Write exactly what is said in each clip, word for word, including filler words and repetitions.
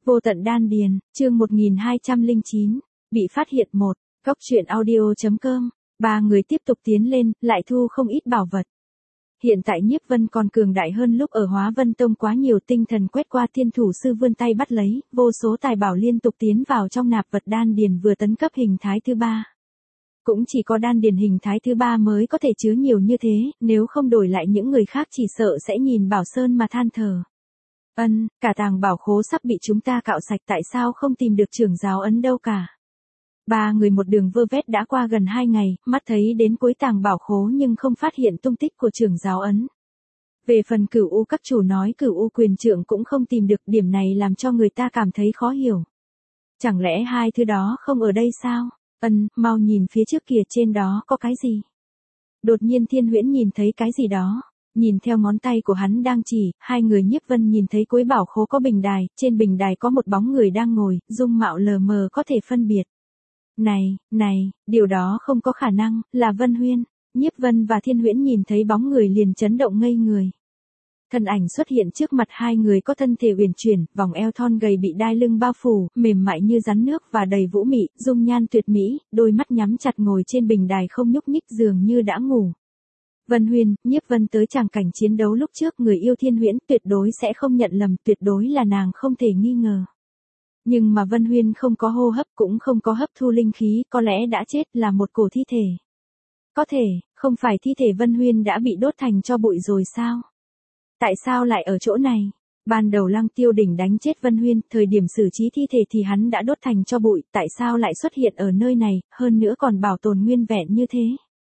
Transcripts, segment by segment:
Vô tận đan điền, chương một nghìn hai trăm lẻ chín, bị phát hiện một, góc truyện audio.com, ba người tiếp tục tiến lên, lại thu không ít bảo vật. Hiện tại Nhiếp Vân còn cường đại hơn lúc ở Hóa Vân Tông quá nhiều, tinh thần quét qua, thiên thủ sư vươn tay bắt lấy, vô số tài bảo liên tục tiến vào trong nạp vật đan điền vừa tấn cấp hình thái thứ ba. Cũng chỉ có đan điền hình thái thứ ba mới có thể chứa nhiều như thế, nếu không đổi lại những người khác chỉ sợ sẽ nhìn Bảo Sơn mà than thở. Ân, cả tàng bảo khố sắp bị chúng ta cạo sạch, tại sao không tìm được trưởng giáo ấn đâu cả. Ba người một đường vơ vét đã qua gần hai ngày, mắt thấy đến cuối tàng bảo khố nhưng không phát hiện tung tích của trưởng giáo ấn. Về phần Cửu U các chủ nói Cửu U quyền trượng cũng không tìm được, điểm này làm cho người ta cảm thấy khó hiểu. Chẳng lẽ hai thứ đó không ở đây sao? Ân, mau nhìn phía trước kìa, trên đó có cái gì? Đột nhiên Thiên Huyễn nhìn thấy cái gì đó. Nhìn theo ngón tay của hắn đang chỉ, hai người Nhiếp Vân nhìn thấy cuối bảo khố có bình đài, trên bình đài có một bóng người đang ngồi, dung mạo lờ mờ có thể phân biệt. Này, này, điều đó không có khả năng, là Vân Huyên. Nhiếp Vân và Thiên Huyễn nhìn thấy bóng người liền chấn động ngây người. Thân ảnh xuất hiện trước mặt hai người có thân thể uyển chuyển, vòng eo thon gầy bị đai lưng bao phủ, mềm mại như rắn nước và đầy vũ mị, dung nhan tuyệt mỹ, đôi mắt nhắm chặt ngồi trên bình đài không nhúc nhích, dường như đã ngủ. Vân Huyên, Nhiếp Vân tới tràng cảnh chiến đấu lúc trước, người yêu Thiên Huyễn tuyệt đối sẽ không nhận lầm, tuyệt đối là nàng không thể nghi ngờ. Nhưng mà Vân Huyên không có hô hấp, cũng không có hấp thu linh khí, có lẽ đã chết, là một cổ thi thể. Có thể, không phải thi thể Vân Huyên đã bị đốt thành tro bụi rồi sao? Tại sao lại ở chỗ này? Ban đầu Lăng Tiêu Đỉnh đánh chết Vân Huyên, thời điểm xử trí thi thể thì hắn đã đốt thành tro bụi, tại sao lại xuất hiện ở nơi này, hơn nữa còn bảo tồn nguyên vẹn như thế?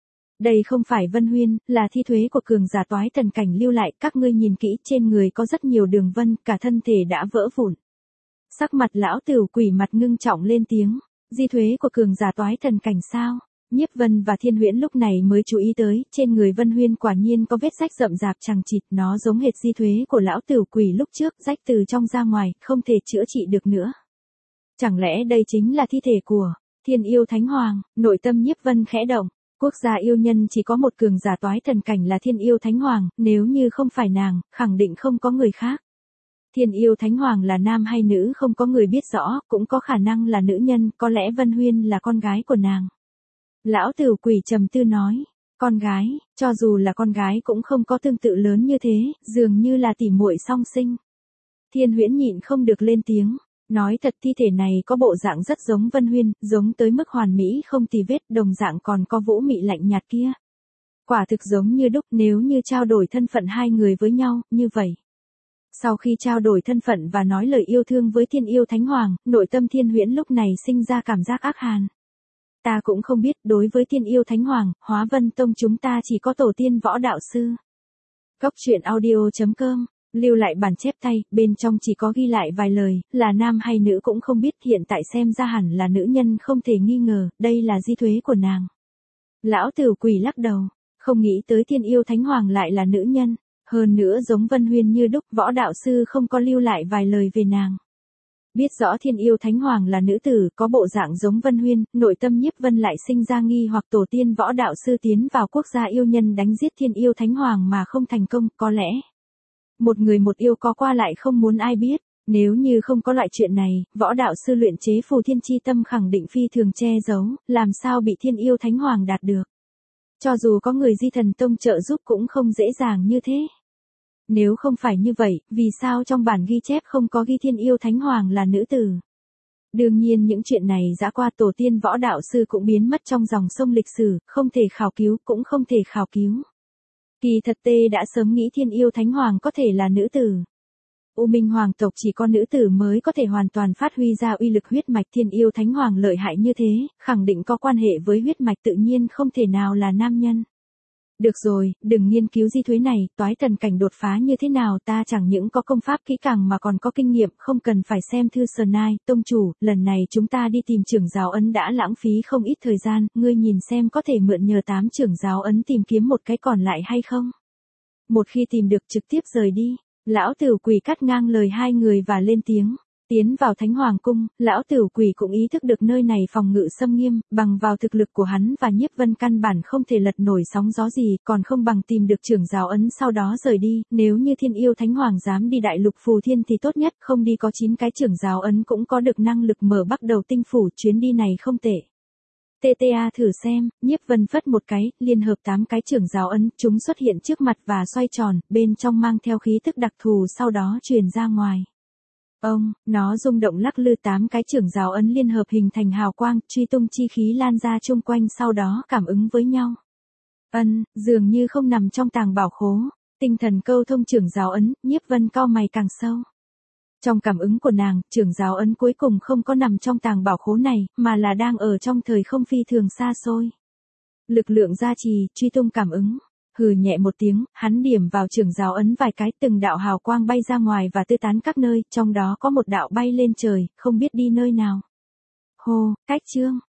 Đây không phải Vân Huyên, là thi thuế của cường giả toái thần cảnh lưu lại, các ngươi nhìn kỹ, trên người có rất nhiều đường vân, cả thân thể đã vỡ vụn. Sắc mặt lão Tửu Quỷ mặt ngưng trọng lên tiếng, di thuế của cường giả toái thần cảnh sao? Nhiếp Vân và Thiên Huyễn lúc này mới chú ý tới, trên người Vân Huyên quả nhiên có vết rách rậm rạp chằng chịt, nó giống hệt di thuế của lão Tửu Quỷ lúc trước, rách từ trong ra ngoài, không thể chữa trị được nữa. Chẳng lẽ đây chính là thi thể của Thiên Yêu Thánh Hoàng? Nội tâm Nhiếp Vân khẽ động. Quốc gia yêu nhân chỉ có một cường giả toái thần cảnh là Thiên Yêu Thánh Hoàng, nếu như không phải nàng, khẳng định không có người khác. Thiên Yêu Thánh Hoàng là nam hay nữ không có người biết rõ, cũng có khả năng là nữ nhân, có lẽ Vân Huyên là con gái của nàng. Lão Tửu Quỷ trầm tư nói, con gái, cho dù là con gái cũng không có tương tự lớn như thế, dường như là tỉ muội song sinh. Thiên Huyễn nhịn không được lên tiếng. Nói thật, thi thể này có bộ dạng rất giống Vân Huyên, giống tới mức hoàn mỹ không tì vết, đồng dạng còn có vũ mị lạnh nhạt kia. Quả thực giống như đúc, nếu như trao đổi thân phận hai người với nhau, như vậy. Sau khi trao đổi thân phận và nói lời yêu thương với Thiên Yêu Thánh Hoàng, nội tâm Thiên Huyễn lúc này sinh ra cảm giác ác hàn. Ta cũng không biết, đối với Thiên Yêu Thánh Hoàng, Hóa Vân Tông chúng ta chỉ có tổ tiên võ đạo sư. Góc truyện audio.com lưu lại bản chép tay, bên trong chỉ có ghi lại vài lời, là nam hay nữ cũng không biết, hiện tại xem ra hẳn là nữ nhân không thể nghi ngờ, đây là di thuế của nàng. Lão Tửu Quỷ lắc đầu, không nghĩ tới Thiên Yêu Thánh Hoàng lại là nữ nhân, hơn nữa giống Vân Huyên như đúc, võ đạo sư không có lưu lại vài lời về nàng. Biết rõ Thiên Yêu Thánh Hoàng là nữ tử, có bộ dạng giống Vân Huyên, nội tâm Nhiếp Vân lại sinh ra nghi hoặc tổ tiên võ đạo sư tiến vào quốc gia yêu nhân đánh giết Thiên Yêu Thánh Hoàng mà không thành công, có lẽ một người một yêu có qua lại không muốn ai biết, nếu như không có loại chuyện này, võ đạo sư luyện chế phù thiên chi tâm khẳng định phi thường che giấu, làm sao bị Thiên Yêu Thánh Hoàng đạt được. Cho dù có người Di Thần Tông trợ giúp cũng không dễ dàng như thế. Nếu không phải như vậy, vì sao trong bản ghi chép không có ghi Thiên Yêu Thánh Hoàng là nữ tử? Đương nhiên những chuyện này đã qua, tổ tiên võ đạo sư cũng biến mất trong dòng sông lịch sử, không thể khảo cứu, cũng không thể khảo cứu. Kỳ thật tê đã sớm nghĩ Thiên Yêu Thánh Hoàng có thể là nữ tử. U Minh Hoàng tộc chỉ có nữ tử mới có thể hoàn toàn phát huy ra uy lực huyết mạch, Thiên Yêu Thánh Hoàng lợi hại như thế, khẳng định có quan hệ với huyết mạch, tự nhiên không thể nào là nam nhân. Được rồi, đừng nghiên cứu di thuế này, toái thần cảnh đột phá như thế nào, ta chẳng những có công pháp kỹ càng mà còn có kinh nghiệm, không cần phải xem thư sờ nai, tông chủ, lần này chúng ta đi tìm trưởng giáo ấn đã lãng phí không ít thời gian, ngươi nhìn xem có thể mượn nhờ tám trưởng giáo ấn tìm kiếm một cái còn lại hay không? Một khi tìm được trực tiếp rời đi, lão Tửu Quỷ cắt ngang lời hai người và lên tiếng. Tiến vào Thánh Hoàng Cung, lão tử quỷ cũng ý thức được nơi này phòng ngự xâm nghiêm, bằng vào thực lực của hắn và Nhiếp Vân căn bản không thể lật nổi sóng gió gì, còn không bằng tìm được trưởng giáo ấn sau đó rời đi, nếu như Thiên Yêu Thánh Hoàng dám đi đại lục phù thiên thì tốt nhất, không đi có chín cái trưởng giáo ấn cũng có được năng lực mở bắt đầu tinh phủ, chuyến đi này không tệ. tê tê a thử xem, Nhiếp Vân phất một cái, liên hợp tám cái trưởng giáo ấn, chúng xuất hiện trước mặt và xoay tròn, bên trong mang theo khí thức đặc thù sau đó truyền ra ngoài. Ông, nó rung động lắc lư tám cái trưởng giáo ấn liên hợp hình thành hào quang, truy tung chi khí lan ra chung quanh sau đó cảm ứng với nhau. Ân, dường như không nằm trong tàng bảo khố, tinh thần câu thông trưởng giáo ấn, Nhiếp Vân cau mày càng sâu. Trong cảm ứng của nàng, trưởng giáo ấn cuối cùng không có nằm trong tàng bảo khố này, mà là đang ở trong thời không phi thường xa xôi. Lực lượng gia trì, truy tung cảm ứng. Hừ nhẹ một tiếng, hắn điểm vào trưởng giáo ấn vài cái, từng đạo hào quang bay ra ngoài và tứ tán các nơi, trong đó có một đạo bay lên trời, không biết đi nơi nào. Hô, cách chương,